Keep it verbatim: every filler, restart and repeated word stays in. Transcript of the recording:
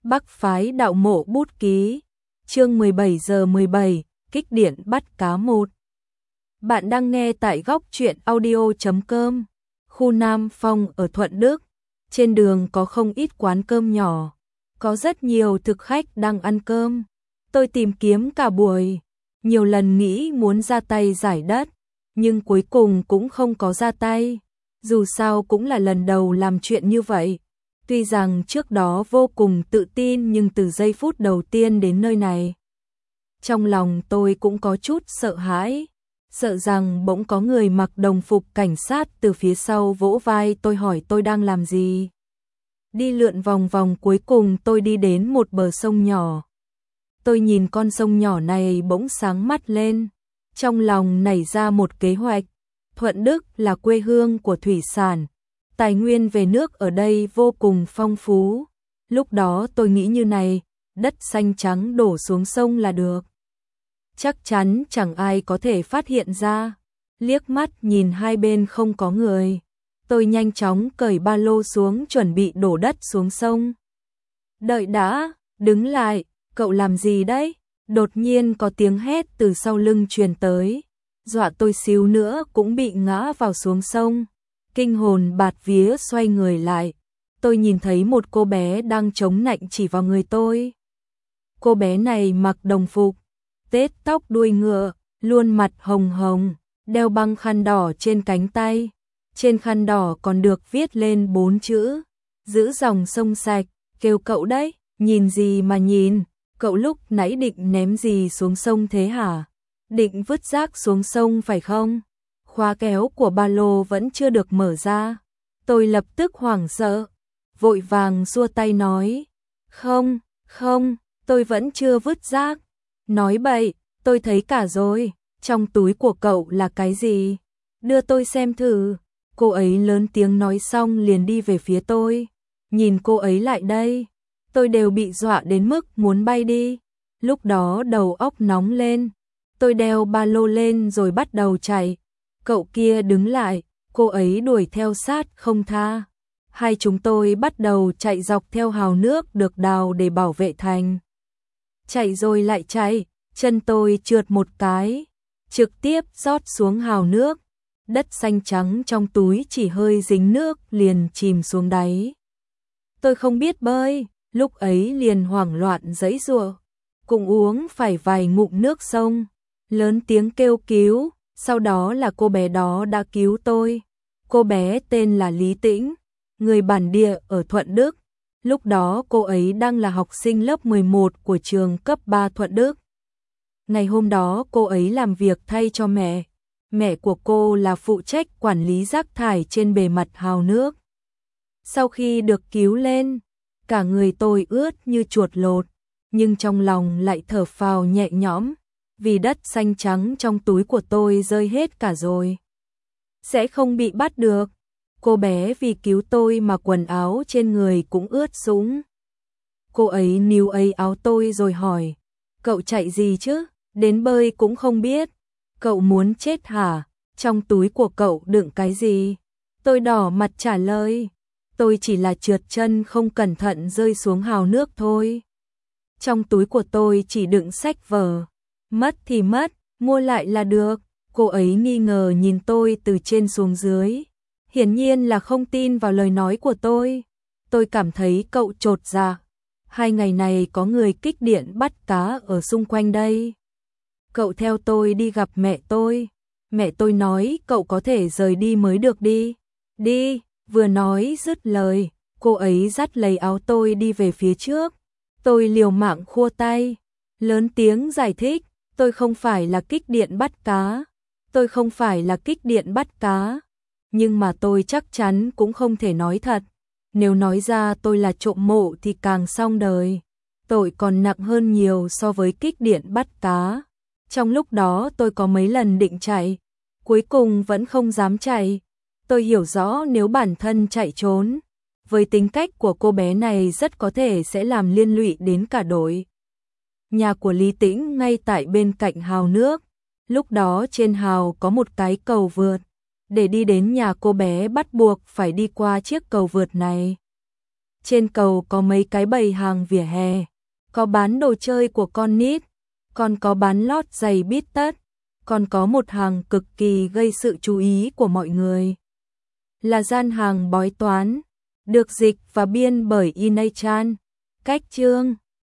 Bắc phái đạo mộ bút ký, chương mười bảy giờ mười bảy, kích điện bắt cá một. Bạn đang nghe tại góc truyện audio chấm com. Khu Nam Phong ở Thuận Đức, trên đường có không ít quán cơm nhỏ, có rất nhiều thực khách đang ăn cơm. Tôi tìm kiếm cả buổi, nhiều lần nghĩ muốn ra tay giải đất, nhưng cuối cùng cũng không có ra tay. Dù sao cũng là lần đầu làm chuyện như vậy. Tuy rằng trước đó vô cùng tự tin nhưng từ giây phút đầu tiên đến nơi này, trong lòng tôi cũng có chút sợ hãi, sợ rằng bỗng có người mặc đồng phục cảnh sát từ phía sau vỗ vai tôi hỏi tôi đang làm gì. Đi lượn vòng vòng cuối cùng tôi đi đến một bờ sông nhỏ. Tôi nhìn con sông nhỏ này bỗng sáng mắt lên, trong lòng nảy ra một kế hoạch. Thuận Đức là quê hương của thủy sản, tài nguyên về nước ở đây vô cùng phong phú. Lúc đó tôi nghĩ như này, đất xanh trắng đổ xuống sông là được. Chắc chắn chẳng ai có thể phát hiện ra. Liếc mắt nhìn hai bên không có người, tôi nhanh chóng cởi ba lô xuống chuẩn bị đổ đất xuống sông. Đợi đã, đứng lại, cậu làm gì đấy? Đột nhiên có tiếng hét từ sau lưng truyền tới, dọa tôi xíu nữa cũng bị ngã vào xuống sông. Kinh hồn bạt vía xoay người lại, tôi nhìn thấy một cô bé đang chống nạnh chỉ vào người tôi. Cô bé này mặc đồng phục, tết tóc đuôi ngựa, luôn mặt hồng hồng, đeo băng khăn đỏ trên cánh tay. Trên khăn đỏ còn được viết lên bốn chữ, giữ dòng sông sạch, kêu cậu đấy. Nhìn gì mà nhìn, cậu lúc nãy định ném gì xuống sông thế hả? Định vứt rác xuống sông phải không? Khóa kéo của ba lô vẫn chưa được mở ra. Tôi lập tức hoảng sợ, vội vàng xua tay nói, không, không, tôi vẫn chưa vứt rác. Nói bậy, tôi thấy cả rồi, trong túi của cậu là cái gì? Đưa tôi xem thử. Cô ấy lớn tiếng nói xong liền đi về phía tôi. Nhìn cô ấy lại đây, tôi đều bị dọa đến mức muốn bay đi. Lúc đó đầu óc nóng lên, tôi đeo ba lô lên rồi bắt đầu chạy. Cậu kia đứng lại, cô ấy đuổi theo sát không tha. Hai chúng tôi bắt đầu chạy dọc theo hào nước được đào để bảo vệ thành. Chạy rồi lại chạy, chân tôi trượt một cái, trực tiếp rót xuống hào nước. Đất xanh trắng trong túi chỉ hơi dính nước liền chìm xuống đáy. Tôi không biết bơi, lúc ấy liền hoảng loạn giãy giụa, cũng uống phải vài ngụm nước sông, lớn tiếng kêu cứu. Sau đó là cô bé đó đã cứu tôi. Cô bé tên là Lý Tĩnh, người bản địa ở Thuận Đức. Lúc đó cô ấy đang là học sinh lớp mười một của trường cấp ba Thuận Đức. Ngày hôm đó cô ấy làm việc thay cho mẹ. Mẹ của cô là phụ trách quản lý rác thải trên bề mặt hào nước. Sau khi được cứu lên, cả người tôi ướt như chuột lột, nhưng trong lòng lại thở phào nhẹ nhõm. Vì đất xanh trắng trong túi của tôi rơi hết cả rồi, sẽ không bị bắt được. Cô bé vì cứu tôi mà quần áo trên người cũng ướt sũng. Cô ấy níu ấy áo tôi rồi hỏi, cậu chạy gì chứ, đến bơi cũng không biết. Cậu muốn chết hả? Trong túi của cậu đựng cái gì? Tôi đỏ mặt trả lời, tôi chỉ là trượt chân không cẩn thận rơi xuống hào nước thôi. Trong túi của tôi chỉ đựng sách vở. Mất thì mất, mua lại là được. Cô ấy nghi ngờ nhìn tôi từ trên xuống dưới, hiển nhiên là không tin vào lời nói của tôi. Tôi cảm thấy cậu chột dạ. Hai ngày này có người kích điện bắt cá ở xung quanh đây. Cậu theo tôi đi gặp mẹ tôi. Mẹ tôi nói cậu có thể rời đi mới được đi. Đi, vừa nói dứt lời, cô ấy dắt lấy áo tôi đi về phía trước. Tôi liều mạng khua tay, lớn tiếng giải thích. Tôi không phải là kích điện bắt cá, tôi không phải là kích điện bắt cá, nhưng mà tôi chắc chắn cũng không thể nói thật. Nếu nói ra tôi là trộm mộ thì càng xong đời, tội còn nặng hơn nhiều so với kích điện bắt cá. Trong lúc đó tôi có mấy lần định chạy, cuối cùng vẫn không dám chạy. Tôi hiểu rõ nếu bản thân chạy trốn, với tính cách của cô bé này rất có thể sẽ làm liên lụy đến cả đội. Nhà của Lý Tĩnh ngay tại bên cạnh hào nước. Lúc đó trên hào có một cái cầu vượt. Để đi đến nhà cô bé bắt buộc phải đi qua chiếc cầu vượt này. Trên cầu có mấy cái bày hàng vỉa hè, có bán đồ chơi của con nít, còn có bán lót giày bít tất, còn có một hàng cực kỳ gây sự chú ý của mọi người. Là gian hàng bói toán, được dịch và biên bởi Inay Chan. Cách chương